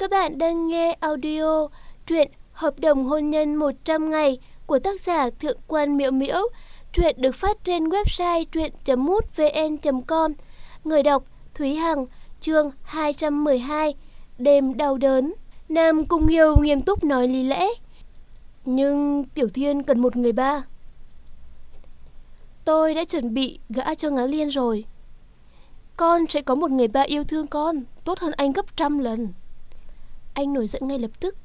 Các bạn đang nghe audio truyện Hợp đồng hôn nhân 100 ngày của tác giả Thượng Quan Miễu Miễu. Truyện được phát trên website truyện.mútvn.com. Người đọc Thúy Hằng. Chương 212. Đêm đau đớn. Nam Cung Nghiêu nghiêm túc nói lý lẽ. Nhưng Tiểu Thiên cần một người ba. Tôi đã chuẩn bị gả cho Ngá Liên rồi. Con sẽ có một người ba yêu thương con, tốt hơn anh gấp 100 lần. Anh nổi giận ngay lập tức.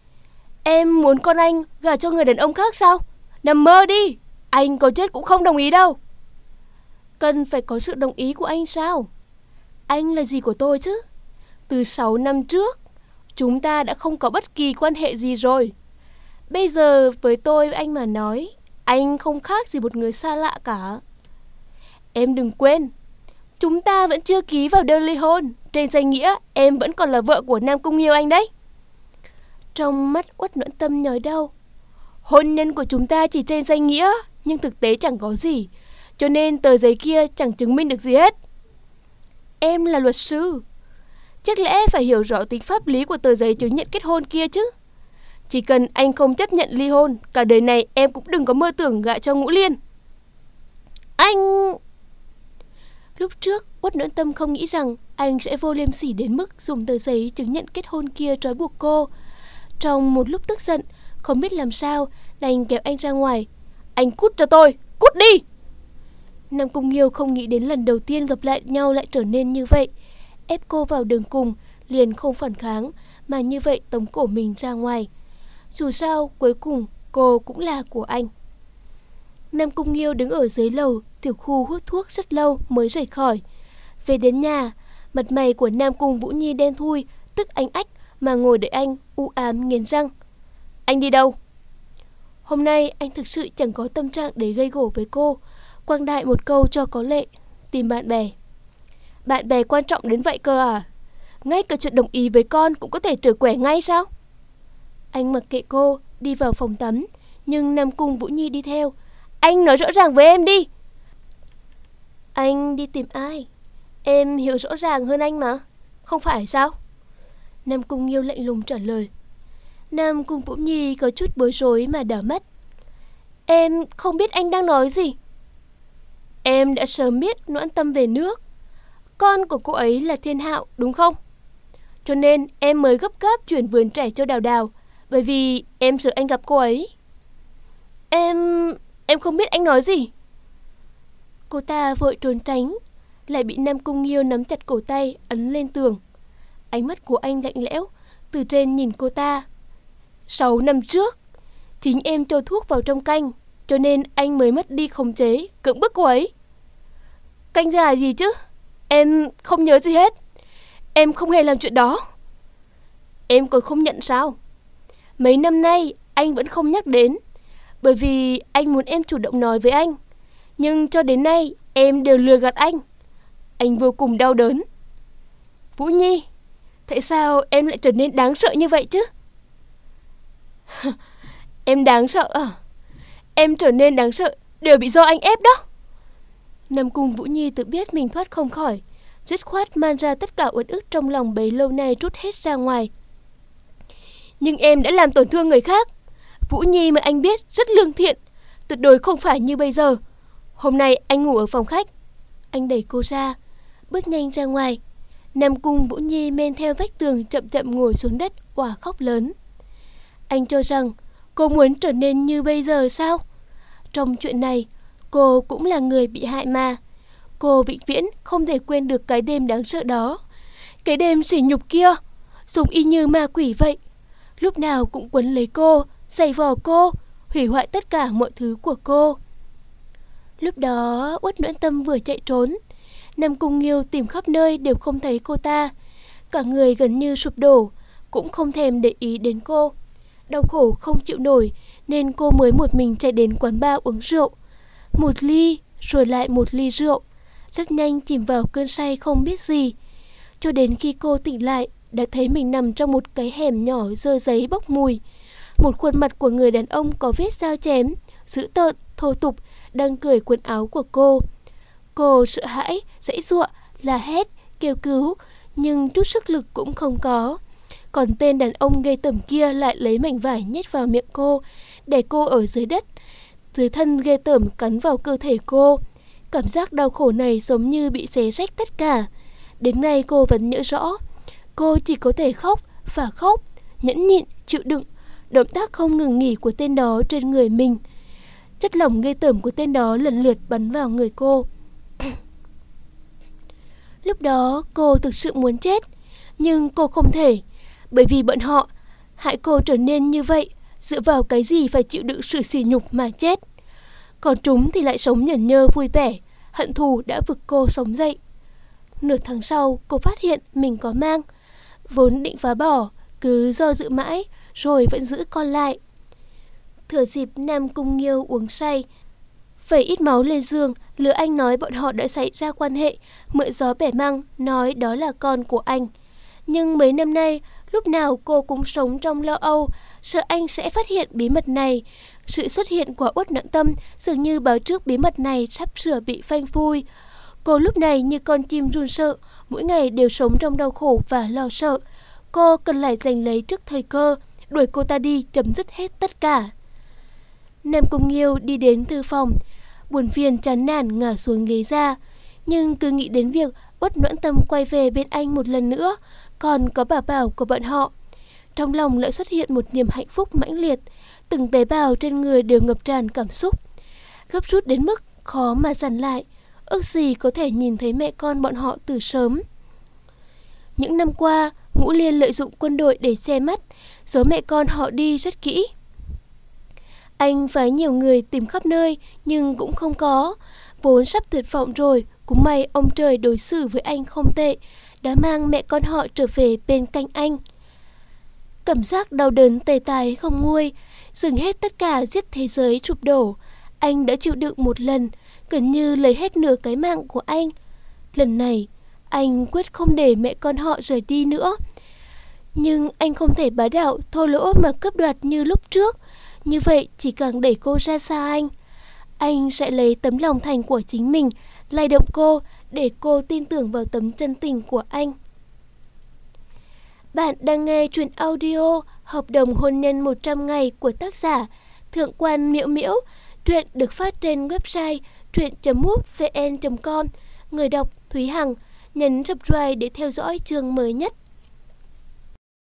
Em muốn con anh gả cho người đàn ông khác sao? Nằm mơ đi, anh có chết cũng không đồng ý đâu. Cần phải có sự đồng ý của anh sao? Anh là gì của tôi chứ? Từ 6 năm trước, chúng ta đã không có bất kỳ quan hệ gì rồi. Bây giờ với tôi với anh mà nói, anh không khác gì một người xa lạ cả. Em đừng quên, chúng ta vẫn chưa ký vào đơn ly hôn. Trên danh nghĩa em vẫn còn là vợ của Nam Cung Nghiêu anh đấy. Trong mắt Uất Noãn Tâm nhói đau. Hôn nhân của chúng ta chỉ trên danh nghĩa, nhưng thực tế chẳng có gì, cho nên tờ giấy kia chẳng chứng minh được gì hết. Em là luật sư, chắc lẽ phải hiểu rõ tính pháp lý của tờ giấy chứng nhận kết hôn kia chứ. Chỉ cần anh không chấp nhận ly hôn, cả đời này em cũng đừng có mơ tưởng gả cho Ngũ Liên. Anh... Lúc trước, Uất Noãn Tâm không nghĩ rằng anh sẽ vô liêm sỉ đến mức dùng tờ giấy chứng nhận kết hôn kia trói buộc cô. Trong một lúc tức giận, không biết làm sao, đành kéo anh ra ngoài. Anh cút cho tôi, cút đi! Nam Cung Nghiêu không nghĩ đến lần đầu tiên gặp lại nhau lại trở nên như vậy. Ép cô vào đường cùng, liền không phản kháng, mà như vậy tống cổ mình ra ngoài. Dù sao, cuối cùng cô cũng là của anh. Nam Cung Nghiêu đứng ở dưới lầu tiểu khu hút thuốc rất lâu mới rời khỏi. Về đến nhà, mặt mày của Nam Cung Vũ Nhi đen thui, tức anh ách mà ngồi đợi anh, u ám nghiến răng. Anh đi đâu? Hôm nay anh thực sự chẳng có tâm trạng để gây gổ với cô. Quang đại một câu cho có lệ. Tìm bạn bè. Bạn bè quan trọng đến vậy cơ à? Ngay cả chuyện đồng ý với con cũng có thể trở quẻ ngay sao? Anh mặc kệ cô, đi vào phòng tắm, nhưng Nam Cung Vũ Nhi đi theo. Anh nói rõ ràng với em đi. Anh đi tìm ai? Em hiểu rõ ràng hơn anh mà. Không phải sao? Nam Cung Nghiêu lạnh lùng trả lời. Nam Cung Vũ Nhi có chút bối rối mà đảo mắt. Em không biết anh đang nói gì. Em đã sớm biết Noãn Tâm về nước. Con của cô ấy là Thiên Hạo đúng không? Cho nên em mới gấp gáp chuyển vườn trẻ cho Đào Đào, bởi vì em sợ anh gặp cô ấy. Em không biết anh nói gì. Cô ta vội trốn tránh, lại bị Nam Cung Nghiêu nắm chặt cổ tay ấn lên tường. Ánh mắt của anh lạnh lẽo, từ trên nhìn cô ta. 6 năm trước, chính em cho thuốc vào trong canh, cho nên anh mới mất đi khống chế, cưỡng bức cô ấy. Canh gà gì chứ? Em không nhớ gì hết. Em không hề làm chuyện đó. Em còn không nhận sao? Mấy năm nay anh vẫn không nhắc đến, bởi vì anh muốn em chủ động nói với anh. Nhưng cho đến nay em đều lừa gạt anh. Anh vô cùng đau đớn. Vũ Nhi, tại sao em lại trở nên đáng sợ như vậy chứ? Em đáng sợ à? Em trở nên đáng sợ đều bị do anh ép đó. Nam Cung Vũ Nhi tự biết mình thoát không khỏi, dứt khoát man ra tất cả uất ức trong lòng bấy lâu nay trút hết ra ngoài. Nhưng em đã làm tổn thương người khác. Vũ Nhi mà anh biết rất lương thiện, tuyệt đối không phải như bây giờ. Hôm nay anh ngủ ở phòng khách. Anh đẩy cô ra, bước nhanh ra ngoài. Nam Cung Vũ Nhi men theo vách tường chậm chậm ngồi xuống đất, òa khóc lớn. Anh cho rằng cô muốn trở nên như bây giờ sao? Trong chuyện này, cô cũng là người bị hại mà. Cô vĩnh viễn không thể quên được cái đêm đáng sợ đó. Cái đêm sỉ nhục kia, giống y như ma quỷ vậy. Lúc nào cũng quấn lấy cô, giày vò cô, hủy hoại tất cả mọi thứ của cô. Lúc đó Uất Noãn Tâm vừa chạy trốn, Nam Cung Nghiêu tìm khắp nơi đều không thấy cô ta. Cả người gần như sụp đổ, cũng không thèm để ý đến cô. Đau khổ không chịu nổi nên cô mới một mình chạy đến quán bar uống rượu. Một ly rồi lại một ly rượu, rất nhanh chìm vào cơn say không biết gì. Cho đến khi cô tỉnh lại, đã thấy mình nằm trong một cái hẻm nhỏ dơ giấy bốc mùi. Một khuôn mặt của người đàn ông có vết dao chém, dữ tợn, thô tục, đang cởi quần áo của cô. Cô sợ hãi, giãy giụa, la hét, kêu cứu, nhưng chút sức lực cũng không có. Còn tên đàn ông ghê tởm kia lại lấy mảnh vải nhét vào miệng cô, để cô ở dưới đất. Dưới thân ghê tởm cắn vào cơ thể cô. Cảm giác đau khổ này giống như bị xé rách tất cả. Đến nay cô vẫn nhớ rõ. Cô chỉ có thể khóc và khóc, nhẫn nhịn, chịu đựng động tác không ngừng nghỉ của tên đó trên người mình. Chất lỏng ghê tởm của tên đó lần lượt bắn vào người cô. Lúc đó cô thực sự muốn chết, nhưng cô không thể, bởi vì bọn họ hại cô trở nên như vậy. Dựa vào cái gì phải chịu đựng sự sỉ nhục mà chết? Còn chúng thì lại sống nhởn nhơ vui vẻ. Hận thù đã vực cô sống dậy. Nửa tháng sau, cô phát hiện mình có mang. Vốn định phá bỏ, cứ do dự mãi, rồi vẫn giữ con lại. Thừa dịp Nam Cung Nghiêu uống say, vẩy ít máu lên giường, lừa anh nói bọn họ đã xảy ra quan hệ, mượn gió bẻ măng, nói đó là con của anh. Nhưng mấy năm nay, lúc nào cô cũng sống trong lo âu, sợ anh sẽ phát hiện bí mật này. Sự xuất hiện của Uất Nặng Tâm dường như báo trước bí mật này sắp sửa bị phanh phui. Cô lúc này như con chim run sợ, mỗi ngày đều sống trong đau khổ và lo sợ. Cô cần lại giành lấy trước thời cơ, đuổi cô ta đi chấm dứt hết tất cả. Nam Cung Nghiêu đi đến thư phòng, buồn phiền chán nản ngả xuống ghế ra. Nhưng cứ nghĩ đến việc Uất Noãn Tâm quay về bên anh một lần nữa, còn có bảo bảo của bọn họ, trong lòng lại xuất hiện một niềm hạnh phúc mãnh liệt. Từng tế bào trên người đều ngập tràn cảm xúc, gấp rút đến mức khó mà dằn lại. Ước gì có thể nhìn thấy mẹ con bọn họ từ sớm. Những năm qua, Ngũ Liên lợi dụng quân đội để che mắt, giấu mẹ con họ đi rất kỹ. Anh phái nhiều người tìm khắp nơi nhưng cũng không có. Vốn sắp tuyệt vọng rồi, cũng may ông trời đối xử với anh không tệ, đã mang mẹ con họ trở về bên cạnh anh. Cảm giác đau đớn tê tái không nguôi, dừng hết tất cả giết thế giới sụp đổ. Anh đã chịu đựng một lần, gần như lấy hết nửa cái mạng của anh. Lần này, anh quyết không để mẹ con họ rời đi nữa. Nhưng anh không thể bá đạo thô lỗ mà cướp đoạt như lúc trước. Như vậy chỉ càng đẩy cô ra xa anh. Anh sẽ lấy tấm lòng thành của chính mình, lay động cô để cô tin tưởng vào tấm chân tình của anh. Bạn đang nghe truyện audio Hợp đồng hôn nhân 100 ngày của tác giả Thượng quan Miễu Miễu. Truyện được phát trên website truyện.mútvn.com. Người đọc Thúy Hằng. Nhấn subscribe để theo dõi chương mới nhất.